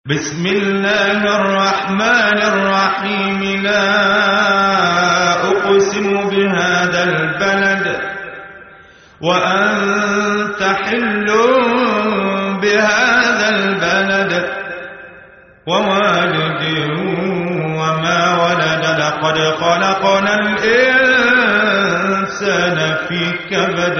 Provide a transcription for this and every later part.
بسم الله الرحمن الرحيم. لا أقسم بهذا البلد وأنت حل بهذا البلد ووالد وما ولد. لقد خلقنا الإنسان في كبد.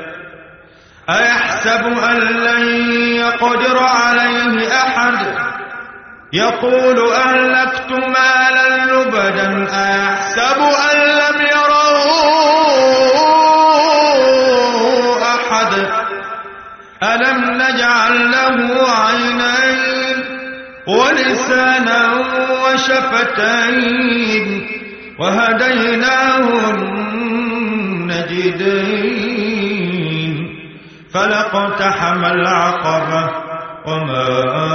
أيحسب أن لن يقدر عليه أحد. يقول أهلكت مالا لبدا. أيحسب أن لم يره أحد. ألم نجعل له عينين ولسانا وشفتين وهديناه النجدين. فلاقتحم العقبة وما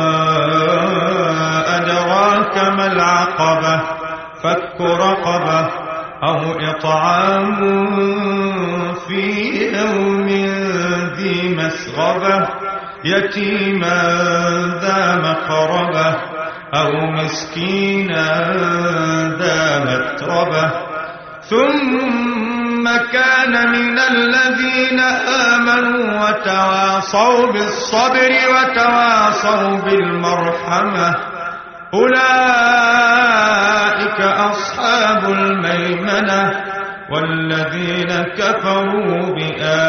أدراك ما العقبة. فك رقبة أو إطعام في يوم ذي مسغبة يتيما ذا مقربة أو مسكينا ذا متربة. ثم كان من الذين آمنوا وتواصوا بالصبر وتواصوا بالمرحمة. أولئك أصحاب الميمنة. والذين كفروا بآياتنا